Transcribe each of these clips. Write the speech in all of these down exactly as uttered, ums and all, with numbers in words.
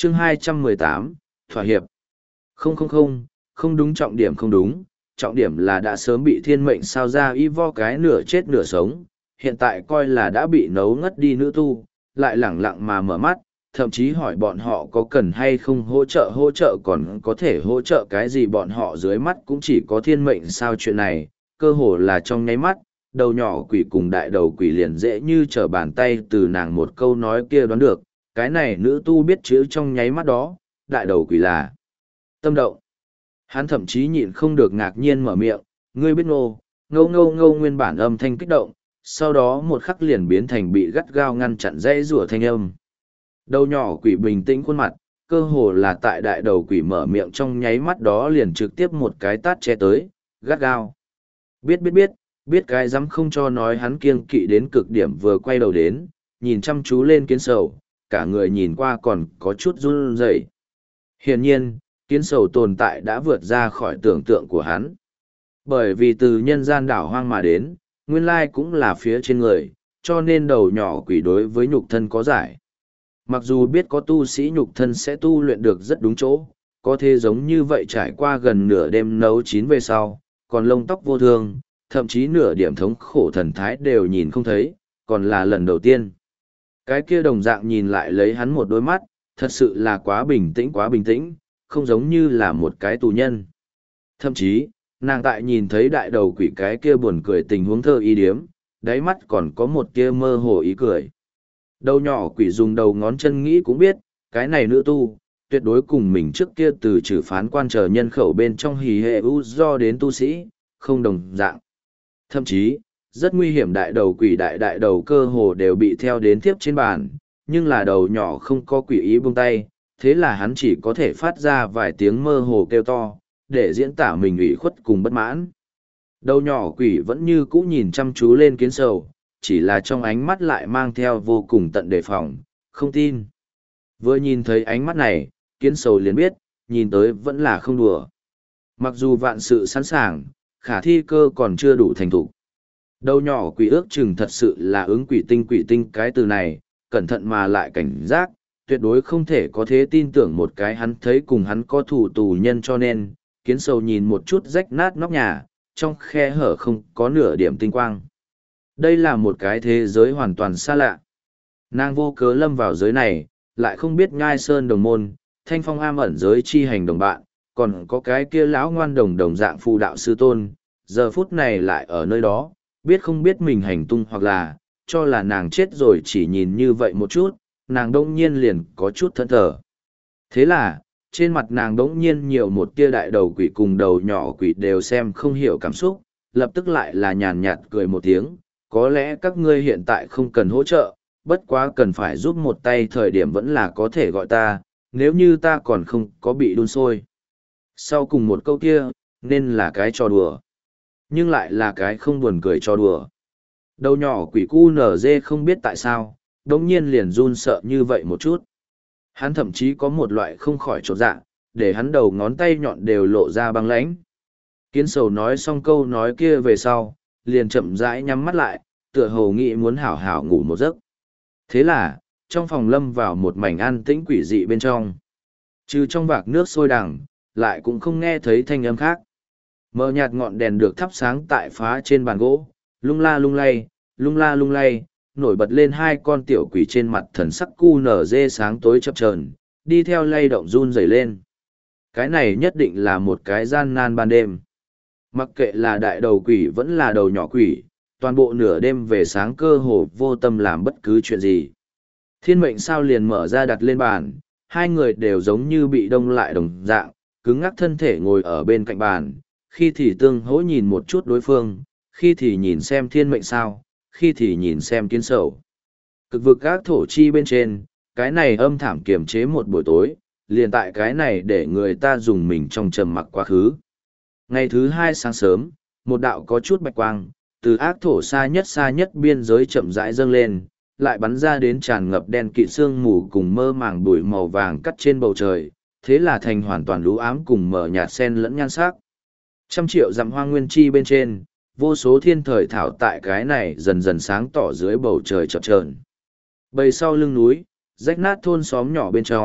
chương hai trăm mười tám, thỏa hiệp. Không không không, không đúng, trọng điểm không đúng, trọng điểm là đã sớm bị thiên mệnh sao ra y vo cái nửa chết nửa sống, hiện tại coi là đã bị nấu ngất đi nữ tu, lại lẳng lặng mà mở mắt, thậm chí hỏi bọn họ có cần hay không hỗ trợ hỗ trợ còn có thể hỗ trợ cái gì, bọn họ dưới mắt cũng chỉ có thiên mệnh sao chuyện này, cơ hồ là trong nháy mắt, đầu nhỏ quỷ cùng đại đầu quỷ liền dễ như trở bàn tay từ nàng một câu nói kia đoán được, cái này nữ tu biết chữ trong nháy mắt đó, đại đầu quỷ là tâm động. Hắn thậm chí nhịn không được ngạc nhiên mở miệng, ngươi biết ngô, ngâu ngâu ngâu nguyên bản âm thanh kích động, sau đó một khắc liền biến thành bị gắt gao ngăn chặn dãy rủa thanh âm. Đầu nhỏ quỷ bình tĩnh khuôn mặt, cơ hồ là tại đại đầu quỷ mở miệng trong nháy mắt đó liền trực tiếp một cái tát che tới, gắt gao. Biết biết biết, biết cái dám không cho nói, hắn kiêng kỵ đến cực điểm vừa quay đầu đến, nhìn chăm chú lên kiến sầu, cả người nhìn qua còn có chút run rẩy. Hiển nhiên, kiến sầu tồn tại đã vượt ra khỏi tưởng tượng của hắn. Bởi vì từ nhân gian đảo hoang mà đến, nguyên lai cũng là phía trên người, cho nên đầu nhỏ quỷ đối với nhục thân có giải. Mặc dù biết có tu sĩ nhục thân sẽ tu luyện được rất đúng chỗ, có thể giống như vậy trải qua gần nửa đêm nấu chín về sau, còn lông tóc vô thương, thậm chí nửa điểm thống khổ thần thái đều nhìn không thấy, còn là lần đầu tiên. Cái kia đồng dạng nhìn lại lấy hắn một đôi mắt, thật sự là quá bình tĩnh quá bình tĩnh, không giống như là một cái tù nhân. Thậm chí, nàng tại nhìn thấy đại đầu quỷ cái kia buồn cười tình huống thơ y điếm, đáy mắt còn có một kia mơ hồ ý cười. Đầu nhỏ quỷ dùng đầu ngón chân nghĩ cũng biết, cái này nữ tu, tuyệt đối cùng mình trước kia từ trừ phán quan chờ nhân khẩu bên trong hì hệ u do đến tu sĩ, không đồng dạng. Thậm chí, rất nguy hiểm, đại đầu quỷ đại đại đầu cơ hồ đều bị theo đến tiếp trên bàn, nhưng là đầu nhỏ không có quỷ ý buông tay, thế là hắn chỉ có thể phát ra vài tiếng mơ hồ kêu to, để diễn tả mình ủy khuất cùng bất mãn. Đầu nhỏ quỷ vẫn như cũ nhìn chăm chú lên kiến sầu, chỉ là trong ánh mắt lại mang theo vô cùng tận đề phòng, không tin. Vừa nhìn thấy ánh mắt này, kiến sầu liền biết, nhìn tới vẫn là không đùa. Mặc dù vạn sự sẵn sàng, khả thi cơ còn chưa đủ thành thục. Đầu nhỏ quỷ ước chừng thật sự là ứng quỷ tinh quỷ tinh cái từ này, cẩn thận mà lại cảnh giác, tuyệt đối không thể có thế tin tưởng một cái hắn thấy cùng hắn có thủ tù nhân, cho nên, kiến sầu nhìn một chút rách nát nóc nhà, trong khe hở không có nửa điểm tinh quang. Đây là một cái thế giới hoàn toàn xa lạ. Nàng vô cớ lâm vào giới này, lại không biết nhai sơn đồng môn, thanh phong am ẩn giới chi hành đồng bạn, còn có cái kia lão ngoan đồng đồng dạng phù đạo sư tôn, giờ phút này lại ở nơi đó, biết không biết mình hành tung, hoặc là, cho là nàng chết rồi, chỉ nhìn như vậy một chút, nàng đông nhiên liền có chút thẫn thờ. Thế là, trên mặt nàng đống nhiên nhiều một tia đại đầu quỷ cùng đầu nhỏ quỷ đều xem không hiểu cảm xúc, lập tức lại là nhàn nhạt cười một tiếng, có lẽ các ngươi hiện tại không cần hỗ trợ, bất quá cần phải giúp một tay thời điểm vẫn là có thể gọi ta, nếu như ta còn không có bị đun sôi. Sau cùng một câu kia, nên là cái trò đùa, nhưng lại là cái không buồn cười trò đùa. Đầu nhỏ quỷ cu nở dê không biết tại sao, đống nhiên liền run sợ như vậy một chút. Hắn thậm chí có một loại không khỏi chột dạ, để hắn đầu ngón tay nhọn đều lộ ra băng lãnh. Kiến sầu nói xong câu nói kia về sau, liền chậm rãi nhắm mắt lại, tựa hồ nghĩ muốn hảo hảo ngủ một giấc. Thế là, trong phòng lâm vào một mảnh an tĩnh quỷ dị bên trong. Trừ trong vạc nước sôi đằng, lại cũng không nghe thấy thanh âm khác. Mờ nhạt ngọn đèn được thắp sáng tại phá trên bàn gỗ, lung la lung lay, lung la lung lay, nổi bật lên hai con tiểu quỷ trên mặt thần sắc cu nở dê sáng tối chập chờn, đi theo lay động run rẩy lên. Cái này nhất định là một cái gian nan ban đêm. Mặc kệ là đại đầu quỷ vẫn là đầu nhỏ quỷ, toàn bộ nửa đêm về sáng cơ hồ vô tâm làm bất cứ chuyện gì. Thiên mệnh sao liền mở ra đặt lên bàn, hai người đều giống như bị đông lại đồng dạng, cứng ngắc thân thể ngồi ở bên cạnh bàn, khi thì tương hỗ nhìn một chút đối phương, khi thì nhìn xem thiên mệnh sao, khi thì nhìn xem kiến sầu. Cực vực các thổ chi bên trên, cái này âm thảm kiềm chế một buổi tối, liền tại cái này để người ta dùng mình trong trầm mặc quá khứ. Ngày thứ hai sáng sớm, một đạo có chút bạch quang, từ ác thổ xa nhất xa nhất biên giới chậm rãi dâng lên, lại bắn ra đến tràn ngập đen kịt sương mù cùng mơ màng bụi màu vàng cắt trên bầu trời, thế là thành hoàn toàn lũ ám cùng mở nhạt sen lẫn nhan sắc. Trăm triệu dặm hoang nguyên chi bên trên, vô số thiên thời thảo tại cái này dần dần sáng tỏ dưới bầu trời chập chờn. Bầy sau lưng núi, rách nát thôn xóm nhỏ bên trong,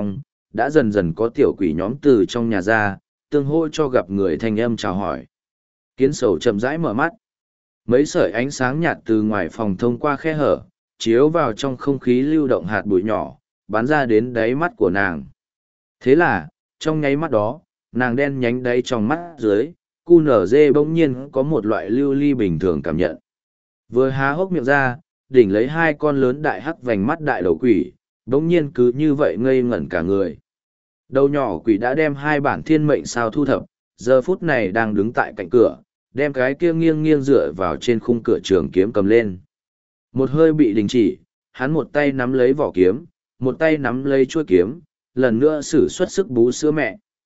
đã dần dần có tiểu quỷ nhóm từ trong nhà ra, tương hỗ cho gặp người thanh âm chào hỏi. Kiến sầu chậm rãi mở mắt. Mấy sợi ánh sáng nhạt từ ngoài phòng thông qua khe hở, chiếu vào trong không khí lưu động hạt bụi nhỏ, bắn ra đến đáy mắt của nàng. Thế là, trong nháy mắt đó, nàng đen nhánh đáy trong mắt dưới, cu nở dê bỗng nhiên có một loại lưu ly bình thường cảm nhận. Vừa há hốc miệng ra, đỉnh lấy hai con lớn đại hắc vành mắt đại đầu quỷ, bỗng nhiên cứ như vậy ngây ngẩn cả người. Đầu nhỏ quỷ đã đem hai bản thiên mệnh sao thu thập, giờ phút này đang đứng tại cạnh cửa, đem cái kia nghiêng nghiêng dựa vào trên khung cửa trường kiếm cầm lên. Một hơi bị đình chỉ, hắn một tay nắm lấy vỏ kiếm, một tay nắm lấy chuôi kiếm, lần nữa sử xuất sức bú sữa mẹ.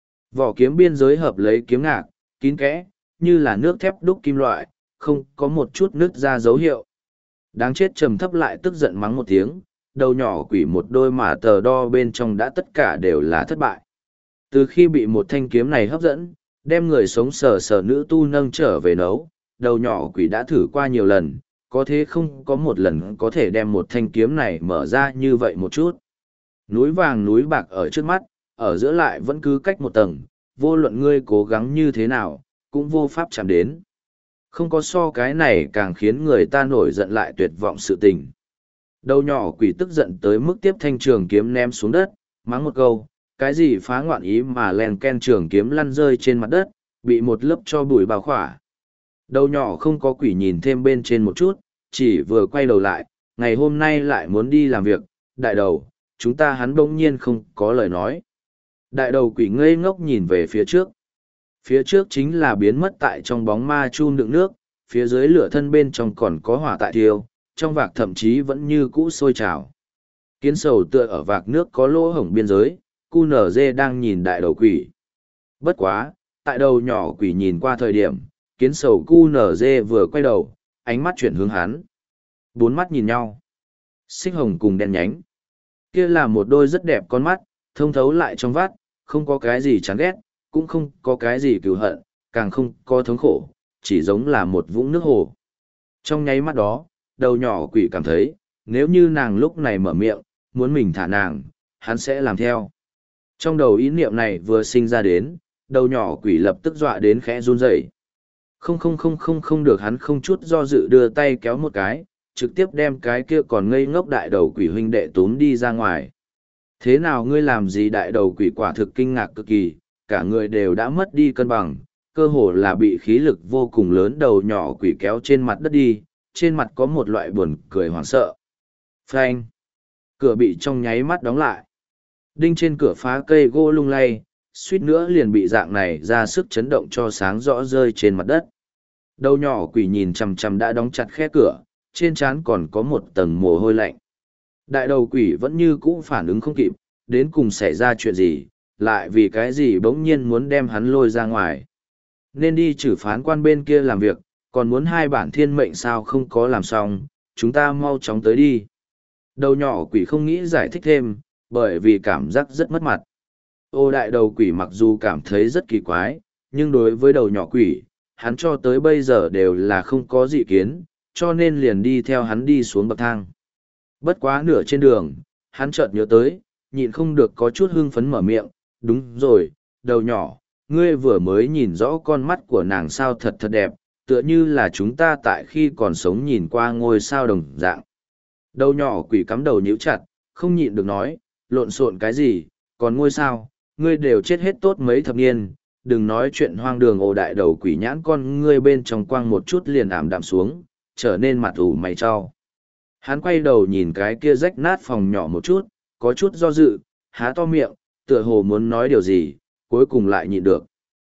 Vỏ kiếm biên giới hợp lấy kiếm ngạc, kín kẽ, như là nước thép đúc kim loại, không có một chút nứt ra dấu hiệu. Đáng chết trầm thấp lại tức giận mắng một tiếng, đầu nhỏ quỷ một đôi mả tờ đo bên trong đã tất cả đều là thất bại. Từ khi bị một thanh kiếm này hấp dẫn, đem người sống sờ sờ nữ tu nâng trở về nấu, đầu nhỏ quỷ đã thử qua nhiều lần, có thế không có một lần có thể đem một thanh kiếm này mở ra như vậy một chút. Núi vàng núi bạc ở trước mắt, ở giữa lại vẫn cứ cách một tầng, vô luận ngươi cố gắng như thế nào, cũng vô pháp chạm đến. Không có so cái này càng khiến người ta nổi giận lại tuyệt vọng sự tình. Đầu nhỏ quỷ tức giận tới mức tiếp thanh trường kiếm ném xuống đất, mắng một câu, cái gì phá ngoạn ý mà len ken trường kiếm lăn rơi trên mặt đất, bị một lớp cho bụi bao khỏa. Đầu nhỏ không có quỷ nhìn thêm bên trên một chút, chỉ vừa quay đầu lại, ngày hôm nay lại muốn đi làm việc, đại đầu, chúng ta hắn bỗng nhiên không có lời nói. Đại đầu quỷ ngây ngốc nhìn về phía trước. Phía trước chính là biến mất tại trong bóng ma chum đựng nước, phía dưới lửa thân bên trong còn có hỏa tại thiêu, trong vạc thậm chí vẫn như cũ sôi trào. Kiến sầu tựa ở vạc nước có lỗ hổng biên giới, cu nở dê đang nhìn đại đầu quỷ. Bất quá, tại đầu nhỏ quỷ nhìn qua thời điểm, kiến sầu cu nở dê vừa quay đầu, ánh mắt chuyển hướng hắn. Bốn mắt nhìn nhau. Xích hồng cùng đen nhánh. Kia là một đôi rất đẹp con mắt, thông thấu lại trong vắt, không có cái gì chán ghét, cũng không có cái gì cừu hận, càng không có thống khổ, chỉ giống là một vũng nước hồ. Trong nháy mắt đó, đầu nhỏ quỷ cảm thấy, nếu như nàng lúc này mở miệng, muốn mình thả nàng, hắn sẽ làm theo. Trong đầu ý niệm này vừa sinh ra đến, đầu nhỏ quỷ lập tức dọa đến khẽ run rẩy. Không không không không không được, hắn không chút do dự đưa tay kéo một cái, trực tiếp đem cái kia còn ngây ngốc đại đầu quỷ huynh đệ túm đi ra ngoài. Thế nào ngươi làm gì? Đại đầu quỷ quả thực kinh ngạc cực kỳ, cả người đều đã mất đi cân bằng, cơ hồ là bị khí lực vô cùng lớn đầu nhỏ quỷ kéo trên mặt đất đi, trên mặt có một loại buồn cười hoảng sợ. Phanh! Cửa bị trong nháy mắt đóng lại. Đinh trên cửa phá cây gỗ lung lay, suýt nữa liền bị dạng này ra sức chấn động cho sáng rõ rơi trên mặt đất. Đầu nhỏ quỷ nhìn chằm chằm đã đóng chặt khe cửa, trên trán còn có một tầng mồ hôi lạnh. Đại đầu quỷ vẫn như cũ phản ứng không kịp, đến cùng xảy ra chuyện gì, lại vì cái gì bỗng nhiên muốn đem hắn lôi ra ngoài. Nên đi trừ phán quan bên kia làm việc, còn muốn hai bản thiên mệnh sao không có làm xong, chúng ta mau chóng tới đi. Đầu nhỏ quỷ không nghĩ giải thích thêm, bởi vì cảm giác rất mất mặt. Ô đại đầu quỷ mặc dù cảm thấy rất kỳ quái, nhưng đối với đầu nhỏ quỷ, hắn cho tới bây giờ đều là không có dị kiến, cho nên liền đi theo hắn đi xuống bậc thang. Bất quá nửa trên đường, hắn chợt nhớ tới, nhịn không được có chút hưng phấn mở miệng, đúng rồi, đầu nhỏ, ngươi vừa mới nhìn rõ con mắt của nàng sao thật thật đẹp, tựa như là chúng ta tại khi còn sống nhìn qua ngôi sao đồng dạng. Đầu nhỏ quỷ cắm đầu nhíu chặt, không nhịn được nói, lộn xộn cái gì, còn ngôi sao, ngươi đều chết hết tốt mấy thập niên, đừng nói chuyện hoang đường. Ồ đại đầu quỷ nhãn con ngươi bên trong quang một chút liền ảm đạm xuống, trở nên mặt ủ mày cho. Hắn quay đầu nhìn cái kia rách nát phòng nhỏ một chút, có chút do dự, há to miệng, tựa hồ muốn nói điều gì, cuối cùng lại nhịn được.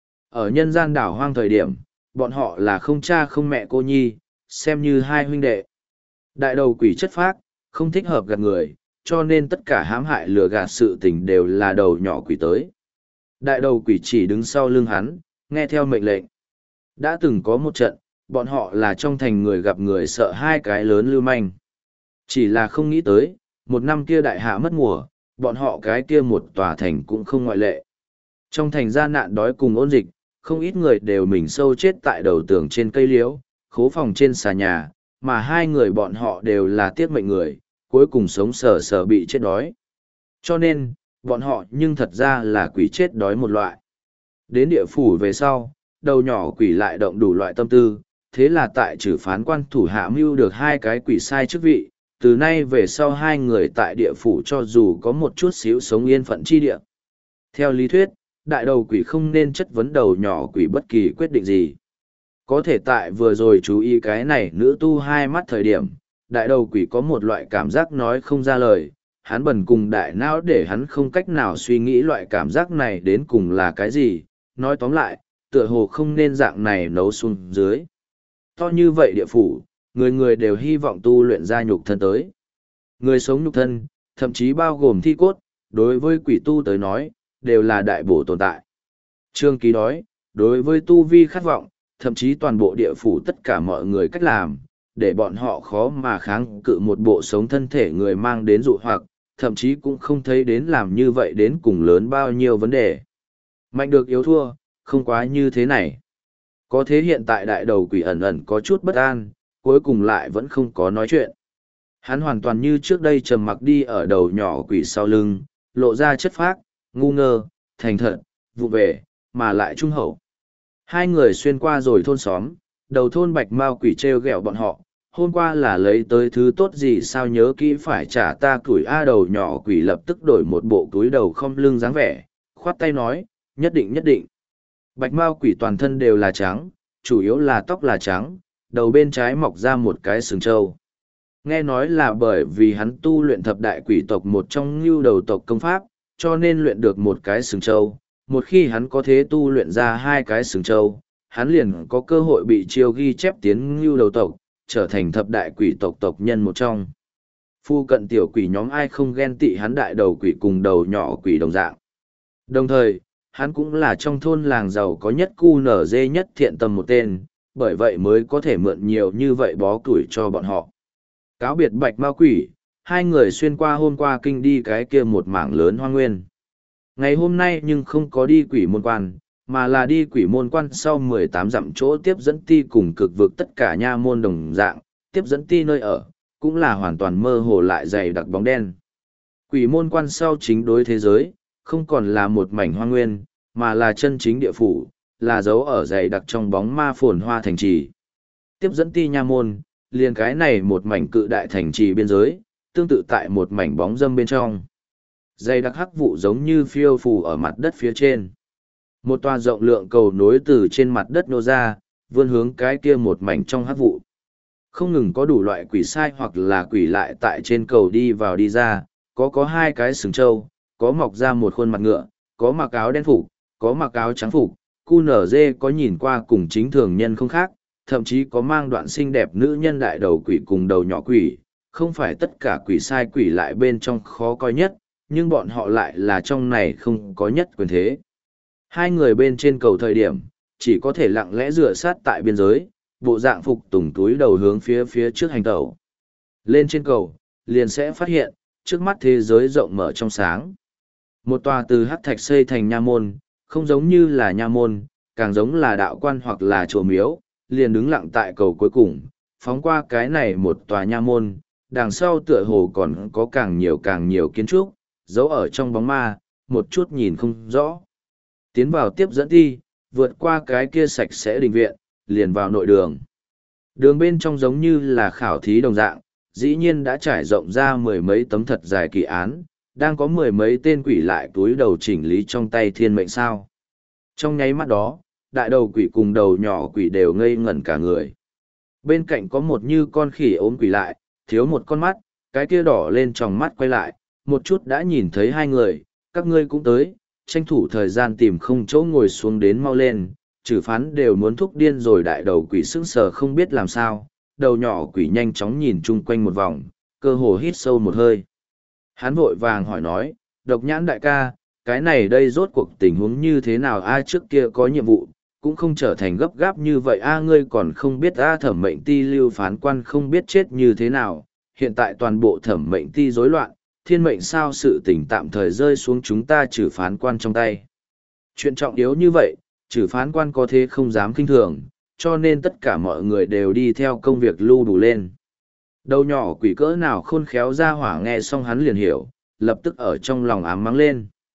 Ở nhân gian đảo hoang thời điểm, bọn họ là không cha không mẹ cô nhi, xem như hai huynh đệ. Đại đầu quỷ chất phác, không thích hợp gạt người, cho nên tất cả hãm hại lừa gạt sự tình đều là đầu nhỏ quỷ tới. Đại đầu quỷ chỉ đứng sau lưng hắn, nghe theo mệnh lệnh. Đã từng có một trận, bọn họ là trong thành người gặp người sợ hai cái lớn lưu manh. Chỉ là không nghĩ tới, một năm kia đại hạ mất mùa, bọn họ cái kia một tòa thành cũng không ngoại lệ. Trong thành gia nạn đói cùng ôn dịch, không ít người đều mình sâu chết tại đầu tường trên cây liễu, khố phòng trên xà nhà, mà hai người bọn họ đều là tiếc mệnh người, cuối cùng sống sờ sờ bị chết đói. Cho nên, bọn họ nhưng thật ra là quỷ chết đói một loại. Đến địa phủ về sau, đầu nhỏ quỷ lại động đủ loại tâm tư, thế là tại trừ phán quan thủ hạ mưu được hai cái quỷ sai chức vị, từ nay về sau hai người tại địa phủ cho dù có một chút xíu sống yên phận chi địa. Theo lý thuyết, đại đầu quỷ không nên chất vấn đầu nhỏ quỷ bất kỳ quyết định gì. Có thể tại vừa rồi chú ý cái này nữ tu hai mắt thời điểm, đại đầu quỷ có một loại cảm giác nói không ra lời, hắn bần cùng đại não để hắn không cách nào suy nghĩ loại cảm giác này đến cùng là cái gì, nói tóm lại, tựa hồ không nên dạng này nấu xuống dưới. To như vậy địa phủ, người người đều hy vọng tu luyện ra nhục thân tới. Người sống nhục thân, thậm chí bao gồm thi cốt, đối với quỷ tu tới nói, đều là đại bổ tồn tại. Trương Ký đói, đối với tu vi khát vọng, thậm chí toàn bộ địa phủ tất cả mọi người cách làm, để bọn họ khó mà kháng cự một bộ sống thân thể người mang đến dụ hoặc, thậm chí cũng không thấy đến làm như vậy đến cùng lớn bao nhiêu vấn đề. Mạnh được yếu thua, không quá như thế này. Có thế hiện tại đại đầu quỷ ẩn ẩn có chút bất an, cuối cùng lại vẫn không có nói chuyện. Hắn hoàn toàn như trước đây trầm mặc đi ở đầu nhỏ quỷ sau lưng, lộ ra chất phác, ngu ngơ, thành thật, vụ về, mà lại trung hậu. Hai người xuyên qua rồi thôn xóm, đầu thôn bạch mao quỷ treo gẹo bọn họ, hôm qua là lấy tới thứ tốt gì sao nhớ kỹ phải trả ta tuổi A. Đầu nhỏ quỷ lập tức đổi một bộ túi đầu không lưng dáng vẻ, khoát tay nói, nhất định nhất định. Bạch mao quỷ toàn thân đều là trắng, chủ yếu là tóc là trắng, đầu bên trái mọc ra một cái sừng trâu. Nghe nói là bởi vì hắn tu luyện thập đại quỷ tộc một trong ngưu đầu tộc công pháp, cho nên luyện được một cái sừng trâu. Một khi hắn có thế tu luyện ra hai cái sừng trâu, hắn liền có cơ hội bị chiêu ghi chép tiến ngưu đầu tộc, trở thành thập đại quỷ tộc tộc nhân một trong. Phu cận tiểu quỷ nhóm ai không ghen tị hắn đại đầu quỷ cùng đầu nhỏ quỷ đồng dạng. Đồng thời, hắn cũng là trong thôn làng giàu có nhất cu nở dê nhất thiện tâm một tên, bởi vậy mới có thể mượn nhiều như vậy bó củi cho bọn họ. Cáo biệt bạch ma quỷ, hai người xuyên qua hôm qua kinh đi cái kia một mảng lớn hoang nguyên. Ngày hôm nay nhưng không có đi quỷ môn quan, mà là đi quỷ môn quan sau mười tám dặm chỗ tiếp dẫn ti cùng cực vực tất cả nha môn đồng dạng, tiếp dẫn ti nơi ở, cũng là hoàn toàn mơ hồ lại dày đặc bóng đen. Quỷ môn quan sau chính đối thế giới, không còn là một mảnh hoang nguyên, mà là chân chính địa phủ, là dấu ở dày đặc trong bóng ma phồn hoa thành trì. Tiếp dẫn ti nha môn, liền cái này một mảnh cự đại thành trì biên giới, tương tự tại một mảnh bóng dâm bên trong. Dày đặc hắc vụ giống như phiêu phù ở mặt đất phía trên. Một tòa rộng lượng cầu nối từ trên mặt đất nô ra, vươn hướng cái kia một mảnh trong hắc vụ. Không ngừng có đủ loại quỷ sai hoặc là quỷ lại tại trên cầu đi vào đi ra, có có hai cái sừng trâu, có mọc ra một khuôn mặt ngựa, có mặc áo đen phục, có mặc áo trắng phục, cu nở dê có nhìn qua cùng chính thường nhân không khác, thậm chí có mang đoạn xinh đẹp nữ nhân đại đầu quỷ cùng đầu nhỏ quỷ, không phải tất cả quỷ sai quỷ lại bên trong khó coi nhất, nhưng bọn họ lại là trong này không có nhất quyền thế. Hai người bên trên cầu thời điểm, chỉ có thể lặng lẽ dựa sát tại biên giới, bộ dạng phục tùng túi đầu hướng phía phía trước hành tẩu. Lên trên cầu, liền sẽ phát hiện, trước mắt thế giới rộng mở trong sáng. Một tòa từ hắc thạch xây thành nha môn, không giống như là nha môn, càng giống là đạo quan hoặc là chùa miếu, liền đứng lặng tại cầu cuối cùng, phóng qua cái này một tòa nha môn, đằng sau tựa hồ còn có càng nhiều càng nhiều kiến trúc, giấu ở trong bóng ma, một chút nhìn không rõ. Tiến vào tiếp dẫn thi, vượt qua cái kia sạch sẽ đình viện, liền vào nội đường. Đường bên trong giống như là khảo thí đồng dạng, dĩ nhiên đã trải rộng ra mười mấy tấm thật dài kỳ án, đang có mười mấy tên quỷ lại túi đầu chỉnh lý trong tay thiên mệnh sao. Trong nháy mắt đó, đại đầu quỷ cùng đầu nhỏ quỷ đều ngây ngẩn cả người. Bên cạnh có một như con khỉ ốm quỷ lại, thiếu một con mắt, cái kia đỏ lên tròng mắt quay lại, một chút đã nhìn thấy hai người, các ngươi cũng tới, tranh thủ thời gian tìm không chỗ ngồi xuống đến mau lên, trừ phán đều muốn thúc điên rồi. Đại đầu quỷ sững sờ không biết làm sao, đầu nhỏ quỷ nhanh chóng nhìn chung quanh một vòng, cơ hồ hít sâu một hơi. Hắn vội vàng hỏi nói, độc nhãn đại ca, cái này đây rốt cuộc tình huống như thế nào a? Trước kia có nhiệm vụ, cũng không trở thành gấp gáp như vậy a, ngươi còn không biết a? Thẩm mệnh ti lưu phán quan không biết chết như thế nào, hiện tại toàn bộ thẩm mệnh ti rối loạn, thiên mệnh sao sự tình tạm thời rơi xuống chúng ta trừ phán quan trong tay. Chuyện trọng yếu như vậy, trừ phán quan có thế không dám kinh thường, cho nên tất cả mọi người đều đi theo công việc lưu đủ lên. Đầu nhỏ quỷ cỡ nào khôn khéo ra hỏa nghe xong hắn liền hiểu, lập tức ở trong lòng ám mắng lên.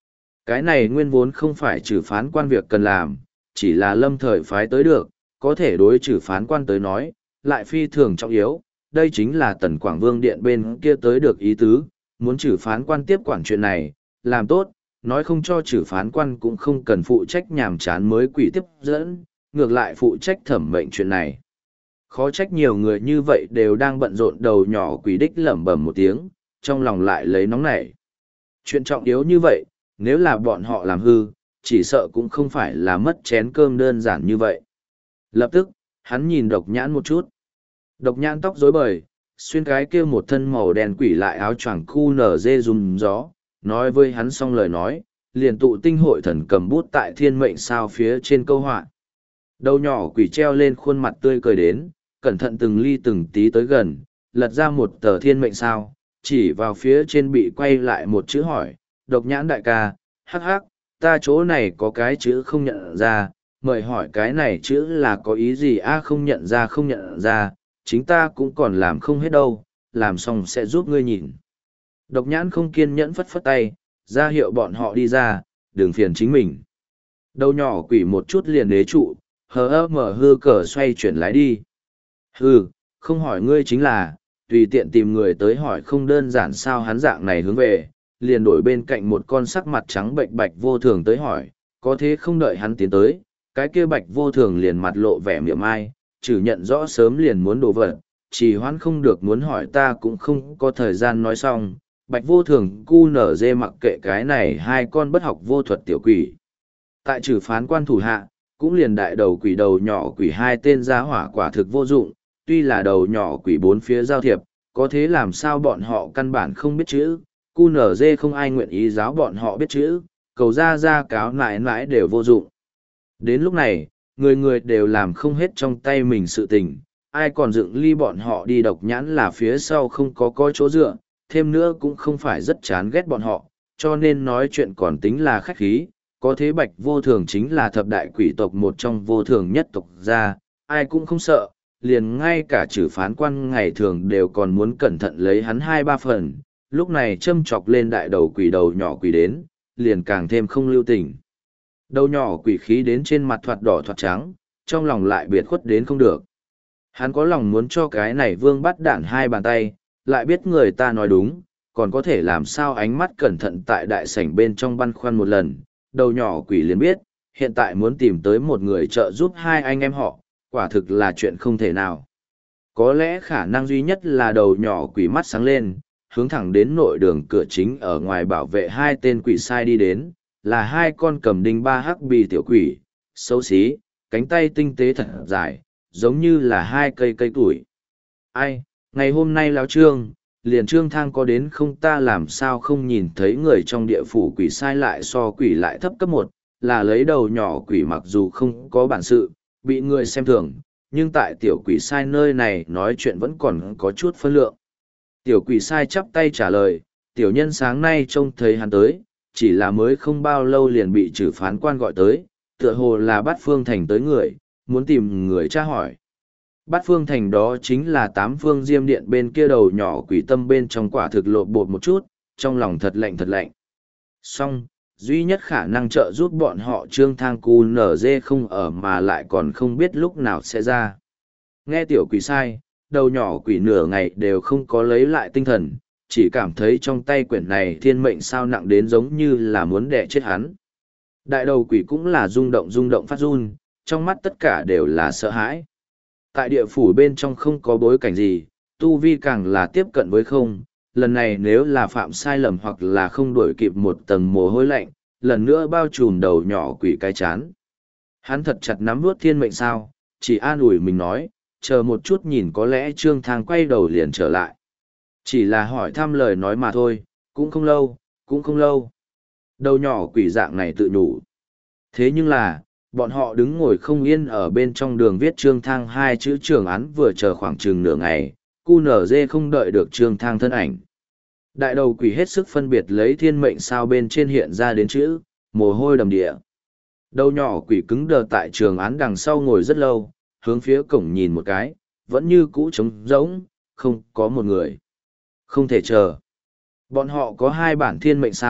Cái này nguyên vốn không phải trừ phán quan việc cần làm, chỉ là lâm thời phái tới được, có thể đối trừ phán quan tới nói, lại phi thường trọng yếu. Đây chính là Tần Quảng Vương Điện bên kia tới được ý tứ, muốn trừ phán quan tiếp quản chuyện này, làm tốt, nói không cho trừ phán quan cũng không cần phụ trách nhàm chán mới quỷ tiếp dẫn, ngược lại phụ trách thẩm mệnh chuyện này. Khó trách nhiều người như vậy đều đang bận rộn, đầu nhỏ quỷ đích lẩm bẩm một tiếng, trong lòng lại lấy nóng nảy. Chuyện trọng yếu như vậy, nếu là bọn họ làm hư, chỉ sợ cũng không phải là mất chén cơm đơn giản như vậy. Lập tức, hắn nhìn độc nhãn một chút. Độc nhãn tóc rối bời, xuyên cái kia một thân màu đen quỷ lại áo choàng cu nở dê rùm gió, nói với hắn xong lời nói, liền tụ tinh hội thần cầm bút tại thiên mệnh sao phía trên câu họa. Đầu nhỏ quỷ treo lên khuôn mặt tươi cười đến, cẩn thận từng ly từng tí tới gần, lật ra một tờ thiên mệnh sao, chỉ vào phía trên bị quay lại một chữ hỏi, độc nhãn đại ca, hắc hắc, ta chỗ này có cái chữ không nhận ra, mời hỏi cái này chữ là có ý gì a? Không nhận ra không nhận ra, chính ta cũng còn làm không hết đâu, làm xong sẽ giúp ngươi nhìn. Độc nhãn không kiên nhẫn phất phất tay, ra hiệu bọn họ đi ra, đừng phiền chính mình. Đầu nhỏ quỷ một chút liền đế trụ, hờ ơ mở hư cờ xoay chuyển lái đi. Hừ, không hỏi ngươi chính là, tùy tiện tìm người tới hỏi không đơn giản sao? Hắn dạng này hướng về, liền đổi bên cạnh một con sắc mặt trắng bệnh bạch vô thường tới hỏi, có thế không đợi hắn tiến tới, cái kia bạch vô thường liền mặt lộ vẻ miệng ai, trừ nhận rõ sớm liền muốn đổ vật, chỉ hoãn không được muốn hỏi ta cũng không có thời gian nói xong. Bạch vô thường cu nở dê mặc kệ cái này hai con bất học vô thuật tiểu quỷ. Tại trừ phán quan thủ hạ, cũng liền đại đầu quỷ đầu nhỏ quỷ hai tên gia hỏa quả thực vô dụng, tuy là đầu nhỏ quỷ bốn phía giao thiệp, có thế làm sao bọn họ căn bản không biết chữ, cu nở dê không ai nguyện ý giáo bọn họ biết chữ, cầu ra ra cáo nãi nãi đều vô dụng. Đến lúc này, người người đều làm không hết trong tay mình sự tình, ai còn dựng ly bọn họ đi. Độc nhãn là phía sau không có coi chỗ dựa, thêm nữa cũng không phải rất chán ghét bọn họ, cho nên nói chuyện còn tính là khách khí. Có thế bạch vô thường chính là thập đại quỷ tộc một trong vô thường nhất tộc gia, ai cũng không sợ, liền ngay cả trừ phán quan ngày thường đều còn muốn cẩn thận lấy hắn hai ba phần, lúc này châm chọc lên đại đầu quỷ đầu nhỏ quỷ đến, liền càng thêm không lưu tình. Đầu nhỏ quỷ khí đến trên mặt thoạt đỏ thoạt trắng, trong lòng lại biệt khuất đến không được. Hắn có lòng muốn cho cái này vương bắt đạn hai bàn tay, lại biết người ta nói đúng, còn có thể làm sao ánh mắt cẩn thận tại đại sảnh bên trong băn khoăn một lần. Đầu nhỏ quỷ liền biết, hiện tại muốn tìm tới một người trợ giúp hai anh em họ, quả thực là chuyện không thể nào. Có lẽ khả năng duy nhất là đầu nhỏ quỷ mắt sáng lên, hướng thẳng đến nội đường cửa chính ở ngoài bảo vệ hai tên quỷ sai đi đến, là hai con cầm đinh ba hắc bì tiểu quỷ, xấu xí, cánh tay tinh tế thật dài, giống như là hai cây cây tuổi. Ai, ngày hôm nay lão trương, liền trương thang có đến không? Ta làm sao không nhìn thấy người trong địa phủ quỷ sai lại so quỷ lại thấp cấp một, là lấy đầu nhỏ quỷ mặc dù không có bản sự, bị người xem thường, nhưng tại tiểu quỷ sai nơi này nói chuyện vẫn còn có chút phân lượng. Tiểu quỷ sai chắp tay trả lời, tiểu nhân sáng nay trông thấy hắn tới, chỉ là mới không bao lâu liền bị trừ phán quan gọi tới, tựa hồ là Bát Phương Thành tới người, muốn tìm người tra hỏi. Bát Phương Thành đó chính là tám phương diêm điện bên kia. Đầu nhỏ quỷ tâm bên trong quả thực lộ bột một chút, trong lòng thật lạnh thật lạnh. Song, duy nhất khả năng trợ giúp bọn họ trương thang cu nở dê không ở mà lại còn không biết lúc nào sẽ ra. Nghe tiểu quỷ sai, đầu nhỏ quỷ nửa ngày đều không có lấy lại tinh thần, chỉ cảm thấy trong tay quyển này thiên mệnh sao nặng đến giống như là muốn đẻ chết hắn. Đại đầu quỷ cũng là rung động rung động phát run, trong mắt tất cả đều là sợ hãi. Tại địa phủ bên trong không có bối cảnh gì, tu vi càng là tiếp cận với không, lần này nếu là phạm sai lầm hoặc là không đuổi kịp một tầng mồ hôi lạnh, lần nữa bao trùm đầu nhỏ quỷ cái chán. Hắn thật chặt nắm vuốt thiên mệnh sao, chỉ an ủi mình nói, chờ một chút nhìn có lẽ trương thang quay đầu liền trở lại. Chỉ là hỏi thăm lời nói mà thôi, cũng không lâu, cũng không lâu. Đầu nhỏ quỷ dạng này tự nhủ. Thế nhưng là, bọn họ đứng ngồi không yên ở bên trong đường viết trương thang hai chữ trường án vừa chờ khoảng chừng nửa ngày, cu nở dê không đợi được trương thang thân ảnh. Đại đầu quỷ hết sức phân biệt lấy thiên mệnh sao bên trên hiện ra đến chữ, mồ hôi đầm địa. Đầu nhỏ quỷ cứng đờ tại trường án đằng sau ngồi rất lâu, hướng phía cổng nhìn một cái, vẫn như cũ trống rỗng, không có một người. Không thể chờ. Bọn họ có hai bản thiên mệnh sao,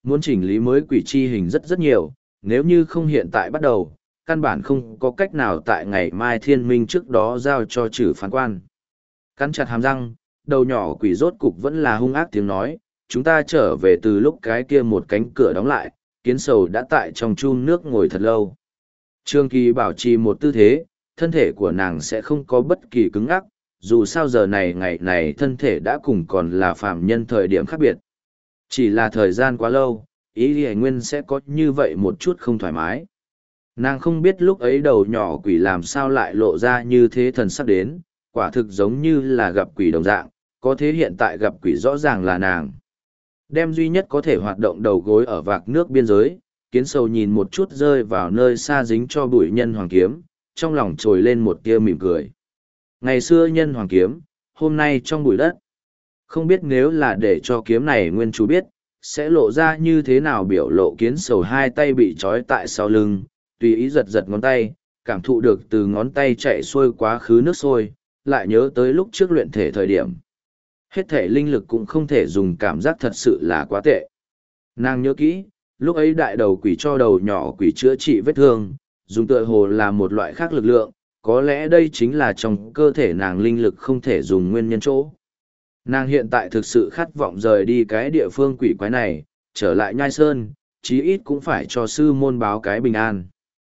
Muốn chỉnh lý mới quỷ chi hình rất rất nhiều, nếu như không hiện tại bắt đầu, căn bản không có cách nào tại ngày mai thiên minh trước đó giao cho trừ phán quan. Cắn chặt hàm răng, đầu nhỏ quỷ rốt cục vẫn là hung ác tiếng nói, chúng ta trở về từ lúc cái kia một cánh cửa đóng lại, kiến sầu đã tại trong chum nước ngồi thật lâu. Trương Kỳ bảo trì một tư thế, thân thể của nàng sẽ không có bất kỳ cứng ắc, dù sao giờ này ngày này thân thể đã cùng còn là phàm nhân thời điểm khác biệt. Chỉ là thời gian quá lâu, ý ghi nguyên sẽ có như vậy một chút không thoải mái. Nàng không biết lúc ấy đầu nhỏ quỷ làm sao lại lộ ra như thế thần sắc đến, quả thực giống như là gặp quỷ đồng dạng, có thế hiện tại gặp quỷ rõ ràng là nàng. Đem duy nhất có thể hoạt động đầu gối ở vạc nước biên giới, kiến sầu nhìn một chút rơi vào nơi xa dính cho bụi nhân hoàng kiếm, trong lòng trồi lên một tia mỉm cười. Ngày xưa nhân hoàng kiếm, hôm nay trong bụi đất. Không biết nếu là để cho kiếm này nguyên chủ biết, sẽ lộ ra như thế nào biểu lộ. Kiến sầu hai tay bị trói tại sau lưng, tùy ý giật giật ngón tay, cảm thụ được từ ngón tay chạy xuôi quá khứ nước sôi, lại nhớ tới lúc trước luyện thể thời điểm. Hết thể linh lực cũng không thể dùng cảm giác thật sự là quá tệ. Nàng nhớ kỹ, lúc ấy đại đầu quỷ cho đầu nhỏ quỷ chữa trị vết thương, dùng tựa hồ là một loại khác lực lượng, có lẽ đây chính là trong cơ thể nàng linh lực không thể dùng nguyên nhân chỗ. Nàng hiện tại thực sự khát vọng rời đi cái địa phương quỷ quái này, trở lại Nhai Sơn, chí ít cũng phải cho sư môn báo cái bình an.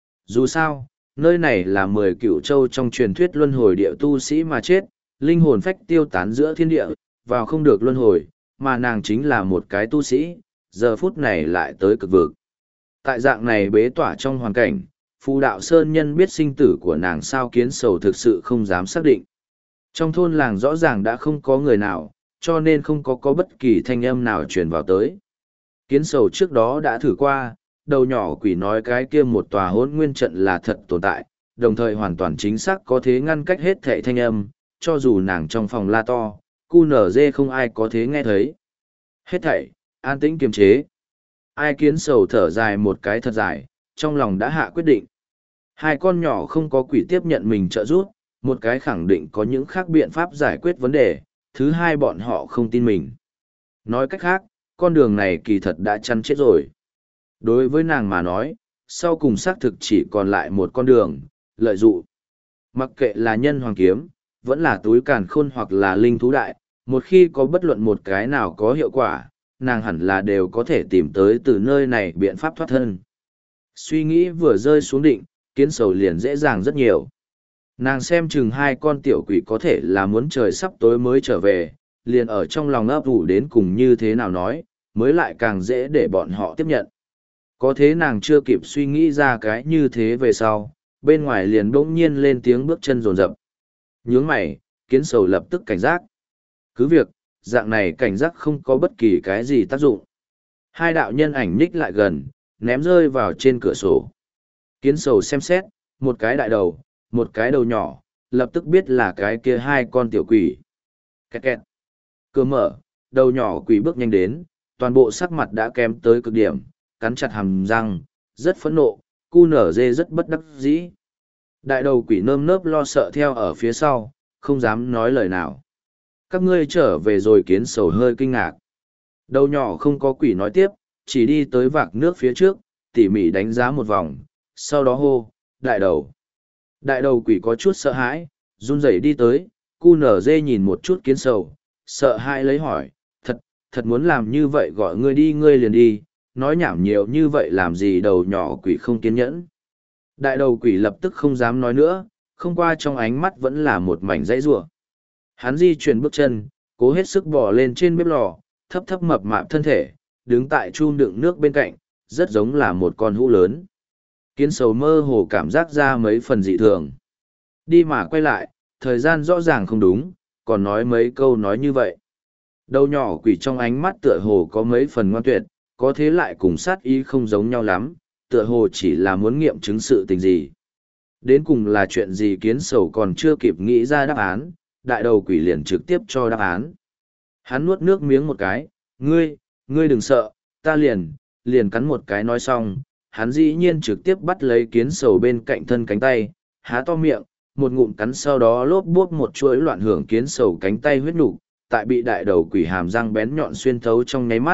Dù sao, nơi này là mười cửu châu trong truyền thuyết luân hồi địa tu sĩ mà chết, linh hồn phách tiêu tán giữa thiên địa, vào không được luân hồi, mà nàng chính là một cái tu sĩ, giờ phút này lại tới cực vực. Tại dạng này bế tỏa trong hoàn cảnh, Phù Đạo Sơn nhân biết sinh tử của nàng sao kiến sầu thực sự không dám xác định. Trong thôn làng rõ ràng đã không có người nào, cho nên không có có bất kỳ thanh âm nào truyền vào tới. Kiến sầu trước đó đã thử qua, đầu nhỏ quỷ nói cái kia một tòa hỗn nguyên trận là thật tồn tại, đồng thời hoàn toàn chính xác có thể ngăn cách hết thệ thanh âm, cho dù nàng trong phòng la to, cu nở dê không ai có thể nghe thấy. Hết thảy, an tĩnh kiềm chế. Ai kiến sầu thở dài một cái thật dài, trong lòng đã hạ quyết định. Hai con nhỏ không có quỷ tiếp nhận mình trợ giúp, một cái khẳng định có những khác biện pháp giải quyết vấn đề, thứ hai bọn họ không tin mình. Nói cách khác, con đường này kỳ thật đã chăn chết rồi. Đối với nàng mà nói, sau cùng xác thực chỉ còn lại một con đường, lợi dụng. Mặc kệ là nhân hoàng kiếm, vẫn là túi càn khôn hoặc là linh thú đại, một khi có bất luận một cái nào có hiệu quả, nàng hẳn là đều có thể tìm tới từ nơi này biện pháp thoát thân. Suy nghĩ vừa rơi xuống định, kiến sầu liền dễ dàng rất nhiều. Nàng xem chừng hai con tiểu quỷ có thể là muốn trời sắp tối mới trở về, liền ở trong lòng ấp ủ đến cùng như thế nào nói, mới lại càng dễ để bọn họ tiếp nhận. Có thế nàng chưa kịp suy nghĩ ra cái như thế về sau, bên ngoài liền bỗng nhiên lên tiếng bước chân rồn rập. Nhướng mày, kiến sầu lập tức cảnh giác. Cứ việc, dạng này cảnh giác không có bất kỳ cái gì tác dụng. Hai đạo nhân ảnh nhích lại gần, ném rơi vào trên cửa sổ. Kiến sầu xem xét, một cái đại đầu, một cái đầu nhỏ, lập tức biết là cái kia hai con tiểu quỷ. Kẹt kẹt. Cửa mở, đầu nhỏ quỷ bước nhanh đến, toàn bộ sắc mặt đã kém tới cực điểm, cắn chặt hàm răng, rất phẫn nộ, cu nở dê rất bất đắc dĩ. Đại đầu quỷ nơm nớp lo sợ theo ở phía sau, không dám nói lời nào. Các ngươi trở về rồi kiến sầu hơi kinh ngạc. Đầu nhỏ không có quỷ nói tiếp, chỉ đi tới vạc nước phía trước, tỉ mỉ đánh giá một vòng, sau đó hô, đại đầu. Đại đầu quỷ có chút sợ hãi, run rẩy đi tới, cu nở dê nhìn một chút kiến sầu, sợ hãi lấy hỏi, thật, thật muốn làm như vậy gọi ngươi đi ngươi liền đi, nói nhảm nhiều như vậy làm gì đầu nhỏ quỷ không kiên nhẫn. Đại đầu quỷ lập tức không dám nói nữa, không qua trong ánh mắt vẫn là một mảnh dãy rủa. Hắn di chuyển bước chân, cố hết sức bò lên trên bếp lò, thấp thấp mập mạp thân thể, đứng tại chum đựng nước bên cạnh, rất giống là một con hũ lớn. Kiến sầu mơ hồ cảm giác ra mấy phần dị thường. Đi mà quay lại, thời gian rõ ràng không đúng, còn nói mấy câu nói như vậy. Đầu nhỏ quỷ trong ánh mắt tựa hồ có mấy phần ngoan tuyệt, có thế lại cùng sát ý không giống nhau lắm, tựa hồ chỉ là muốn nghiệm chứng sự tình gì. Đến cùng là chuyện gì kiến sầu còn chưa kịp nghĩ ra đáp án, đại đầu quỷ liền trực tiếp cho đáp án. Hắn nuốt nước miếng một cái, ngươi, ngươi đừng sợ, ta liền, liền cắn một cái nói xong, hắn dĩ nhiên trực tiếp bắt lấy kiến sầu bên cạnh thân cánh tay, há to miệng, một ngụm cắn sau đó lốp bốp một chuỗi loạn hưởng kiến sầu cánh tay huyết nục, tại bị đại đầu quỷ hàm răng bén nhọn xuyên thấu trong nháy mắt,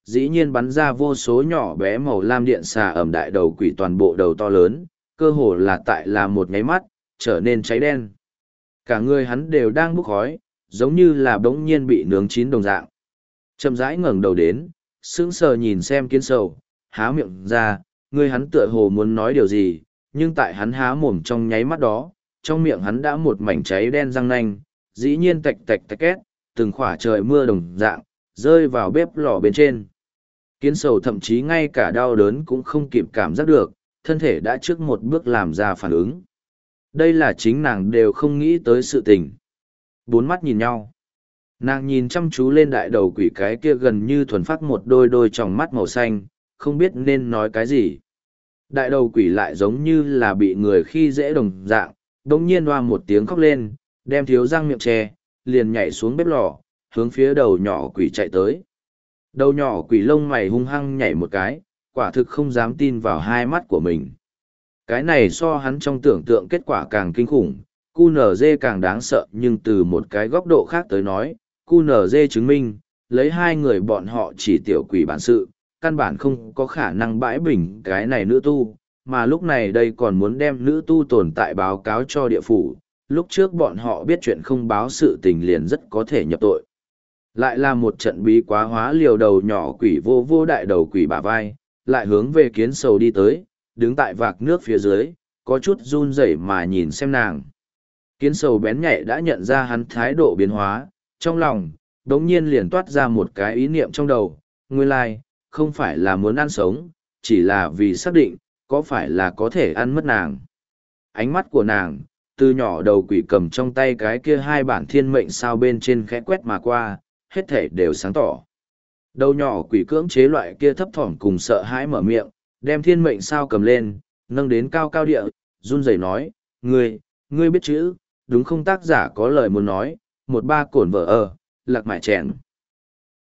dĩ nhiên bắn ra vô số nhỏ bé màu lam điện xà ẩm đại đầu quỷ toàn bộ đầu to lớn, cơ hồ là tại là một nháy mắt, trở nên cháy đen. Cả người hắn đều đang bốc khói, giống như là bỗng nhiên bị nướng chín đồng dạng. Chậm rãi ngẩng đầu đến, sững sờ nhìn xem kiến sầu, há miệng ra, người hắn tựa hồ muốn nói điều gì, nhưng tại hắn há mồm trong nháy mắt đó, trong miệng hắn đã một mảnh cháy đen răng nanh, dĩ nhiên tạch tạch tạch két, từng khỏa trời mưa đồng dạng, rơi vào bếp lò bên trên. Kiến sầu thậm chí ngay cả đau đớn cũng không kịp cảm giác được, thân thể đã trước một bước làm ra phản ứng. Đây là chính nàng đều không nghĩ tới sự tình. Bốn mắt nhìn nhau. Nàng nhìn chăm chú lên đại đầu quỷ cái kia gần như thuần phát một đôi đôi tròng mắt màu xanh, không biết nên nói cái gì. Đại đầu quỷ lại giống như là bị người khi dễ đồng dạng, đồng nhiên hoa một tiếng khóc lên, đem thiếu răng miệng che, liền nhảy xuống bếp lò, hướng phía đầu nhỏ quỷ chạy tới. Đầu nhỏ quỷ lông mày hung hăng nhảy một cái, quả thực không dám tin vào hai mắt của mình. Cái này so hắn trong tưởng tượng kết quả càng kinh khủng, cu nở dê càng đáng sợ, nhưng từ một cái góc độ khác tới nói, cu nở dê chứng minh, lấy hai người bọn họ chỉ tiểu quỷ bản sự, căn bản không có khả năng bãi bình cái này nữ tu, mà lúc này đây còn muốn đem nữ tu tồn tại báo cáo cho địa phủ, lúc trước bọn họ biết chuyện không báo sự tình liền rất có thể nhập tội. Lại là một trận bí quá hóa liều đầu nhỏ quỷ vô vô đại đầu quỷ bả vai, lại hướng về kiến sầu đi tới, đứng tại vạc nước phía dưới, có chút run rẩy mà nhìn xem nàng. Kiến sầu bén nhạy đã nhận ra hắn thái độ biến hóa, trong lòng, đống nhiên liền toát ra một cái ý niệm trong đầu, nguyên lai, không phải là muốn ăn sống, chỉ là vì xác định, có phải là có thể ăn mất nàng. Ánh mắt của nàng, từ nhỏ đầu quỷ cầm trong tay cái kia hai bản thiên mệnh sao bên trên khẽ quét mà qua, hết thể đều sáng tỏ. Đầu nhỏ quỷ cưỡng chế loại kia thấp thỏm cùng sợ hãi mở miệng, đem thiên mệnh sao cầm lên, nâng đến cao cao địa, run rẩy nói, ngươi, ngươi biết chữ, đúng không? Tác giả có lời muốn nói, một ba cổn vợ ở, lạc mại chèn.